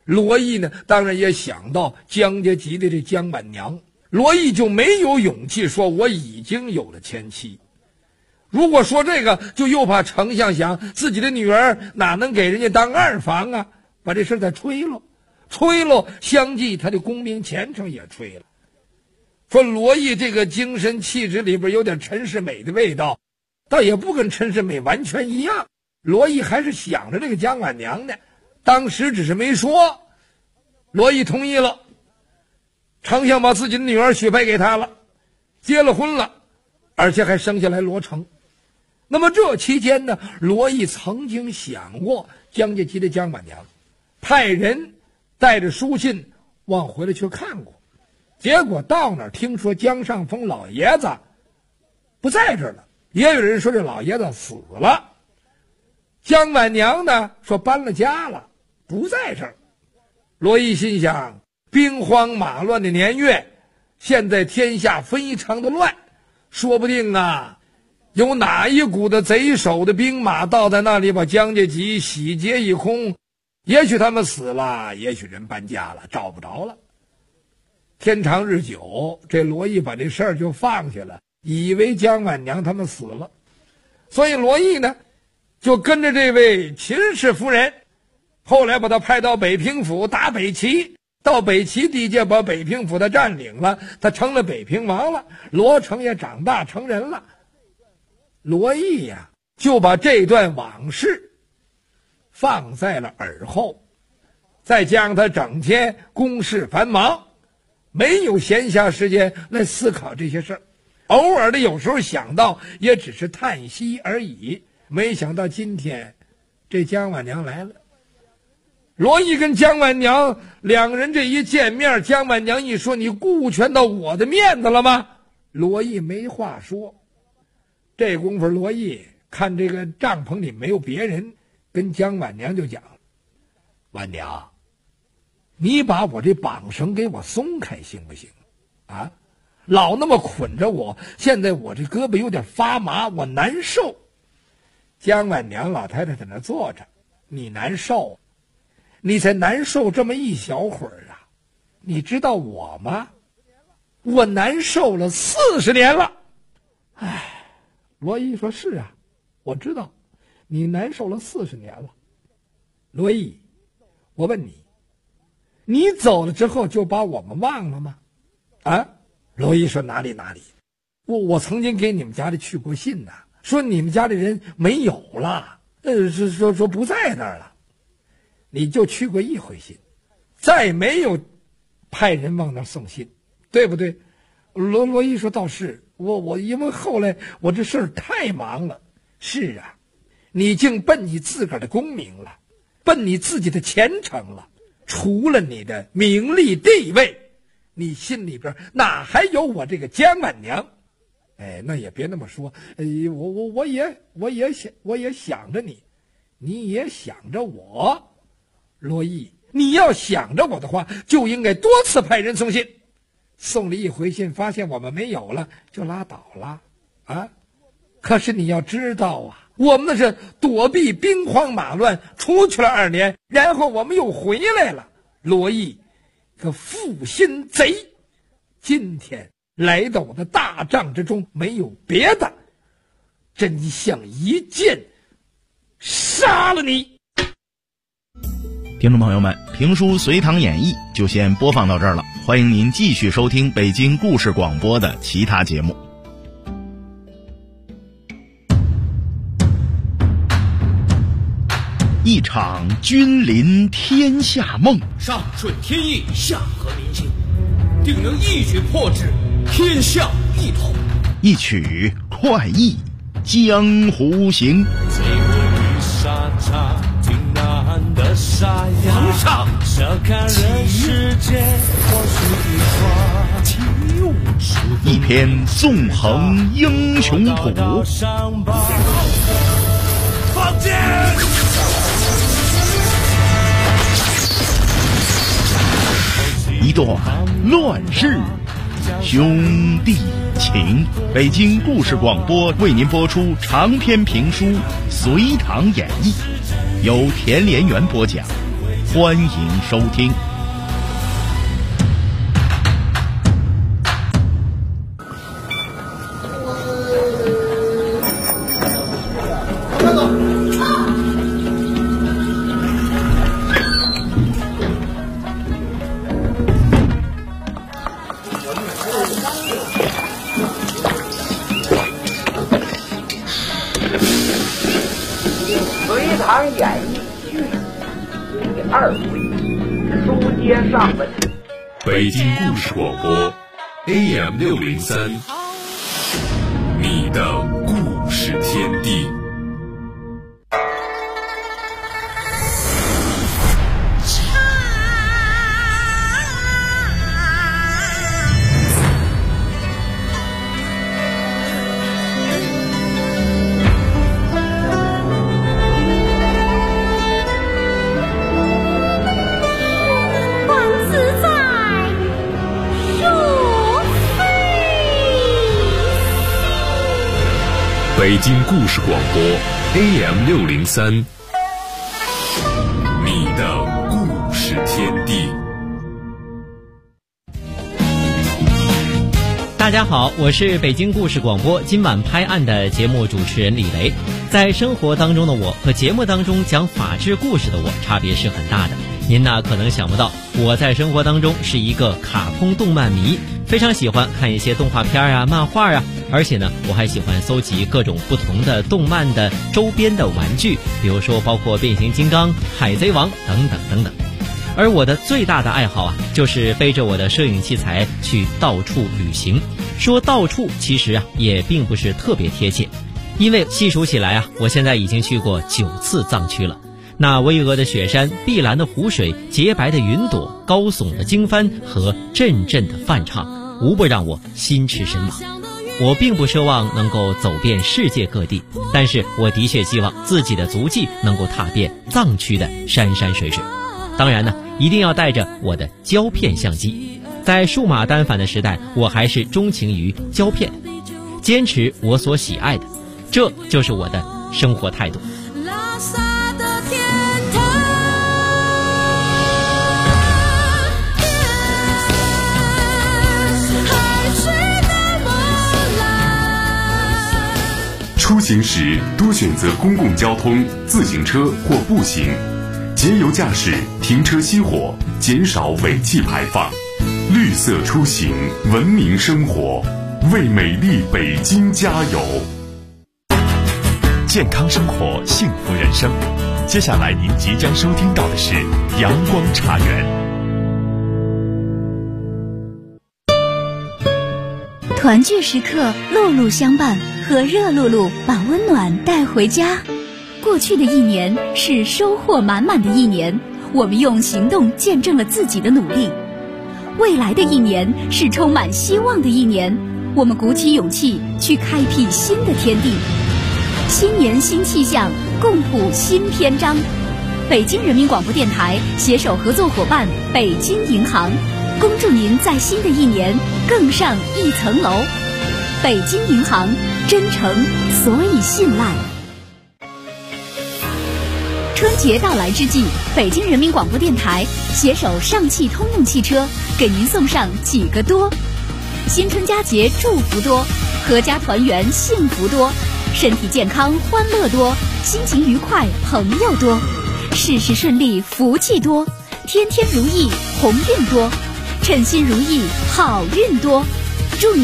罗毅呢，当然也想到江家集的这江婉娘，罗毅就没有勇气说我已经有了前妻。如果说这个，就又怕丞相想自己的女儿哪能给人家当二房啊，把这事再吹喽，相继他的功名前程也吹了。说罗毅这个精神气质里边有点陈世美的味道，倒也不跟陈世美完全一样。罗毅还是想着这个江婉娘呢，当时只是没说。罗毅同意了，丞相把自己的女儿许配给他了，结了婚了，而且还生下来罗成。那么这期间呢，罗毅曾经想过江家集的江婉娘，派人带着书信往回来去看过，结果到那儿听说江上峰老爷子不在这儿了，也有人说这老爷子死了。江婉娘呢说搬了家了，不在这儿。罗毅心想，兵荒马乱的年月，现在天下非常的乱，说不定啊有哪一股的贼首的兵马到在那里把江家集洗劫一空，也许他们死了，也许人搬家了，找不着了。天长日久，这罗毅把这事儿就放下了，以为江婉娘他们死了。所以罗毅呢就跟着这位秦氏夫人，后来把他派到北平府打北齐，到北齐地界把北平府他占领了，他成了北平王了，罗成也长大成人了。罗毅呀就把这段往事放在了耳后，再加上他整天公事繁忙，没有闲暇时间来思考这些事儿，偶尔的有时候想到也只是叹息而已。没想到今天这江婉娘来了，罗毅跟江婉娘两个人这一见面，江婉娘一说，你顾全到我的面子了吗？罗毅没话说。这功夫罗毅看这个帐篷里没有别人，跟江婉娘就讲，婉娘，你把我这绑绳给我松开行不行啊？老那么捆着我，现在我这胳膊有点发麻，我难受。江婉娘老太太在那坐着，你难受，你才难受这么一小会儿啊，你知道我吗？我难受了40年了。唉，罗毅说，是啊，我知道你难受了40年了。罗毅，我问你，你走了之后就把我们忘了吗？啊？罗毅说，哪里，我曾经给你们家里去过信呐，说你们家的人没有了，说不在那儿了。你就去过一回信，再没有派人往那儿送信，对不对？罗毅说，倒是我因为后来我这事儿太忙了。是啊，你竟奔你自个儿的功名了，奔你自己的前程了，除了你的名利地位，你心里边哪还有我这个江婉娘？哎，那也别那么说，我也想着你，你也想着我。罗毅，你要想着我的话，就应该多次派人送信。送了一回信，发现我们没有了，就拉倒了啊！可是你要知道啊，我们那是躲避兵荒马乱，出去了2年，然后我们又回来了。罗毅，个负心贼，今天来到我的大帐之中，没有别的，真想一剑杀了你。 听众朋友们，评书《隋唐演义》就先播放到这儿了，欢迎您继续收听北京故事广播的其他节目。一场君临天下梦， 上顺天意，下合民心，定能一举破之，天下一统。 一曲快意江湖行。 贼不与沙场，挺难的沙哑。 皇上， 笑看人世间，或许一桩一篇纵横英雄谱， 放箭！ 一段乱世兄弟情。北京故事广播为您播出长篇评书《隋唐演义》，由田连元播讲， 欢迎收听。 隋唐演义续第2回，书接上文。 北京故事广播 AM603，你的故事天地。北京故事广播 AM603，你的故事天地。 大家好，我是北京故事广播今晚拍案的节目主持人李雷。在生活当中的我和节目当中讲法治故事的我差别是很大的。您呢可能想不到，我在生活当中是一个卡通动漫迷，非常喜欢看一些动画片啊、漫画啊，而且呢我还喜欢搜集各种不同的动漫的周边的玩具，比如说包括变形金刚、海贼王等等等等。而我的最大的爱好啊，就是背着我的摄影器材去到处旅行。说到处其实啊也并不是特别贴切，因为细数起来啊，我现在已经去过9次藏区了。那巍峨的雪山、碧蓝的湖水、洁白的云朵、高耸的经幡和阵阵的梵唱，无不让我心驰神往。我并不奢望能够走遍世界各地，但是我的确希望自己的足迹能够踏遍藏区的山山水水。当然呢，一定要带着我的胶片相机。在数码单反的时代，我还是钟情于胶片，坚持我所喜爱的，这就是我的生活态度。 出行时多选择公共交通、自行车或步行，节油驾驶，停车熄火，减少尾气排放。绿色出行，文明生活，为美丽北京加油！ 健康生活，幸福人生。接下来您即将收听到的是阳光茶园。 团聚时刻，路路相伴，和热露露把温暖带回家。过去的一年是收获满满的一年，我们用行动见证了自己的努力。未来的一年是充满希望的一年，我们鼓起勇气去开辟新的天地。新年新气象，共谱新篇章。北京人民广播电台携手合作伙伴北京银行，恭祝您在新的一年更上一层楼。北京银行，真诚所以信赖。春节到来之际，北京人民广播电台携手上汽通用汽车，给您送上几个多：新春佳节祝福多，阖家团圆幸福多，身体健康欢乐多，心情愉快朋友多，事事顺利福气多，天天如意鸿运多，称心如意好运多。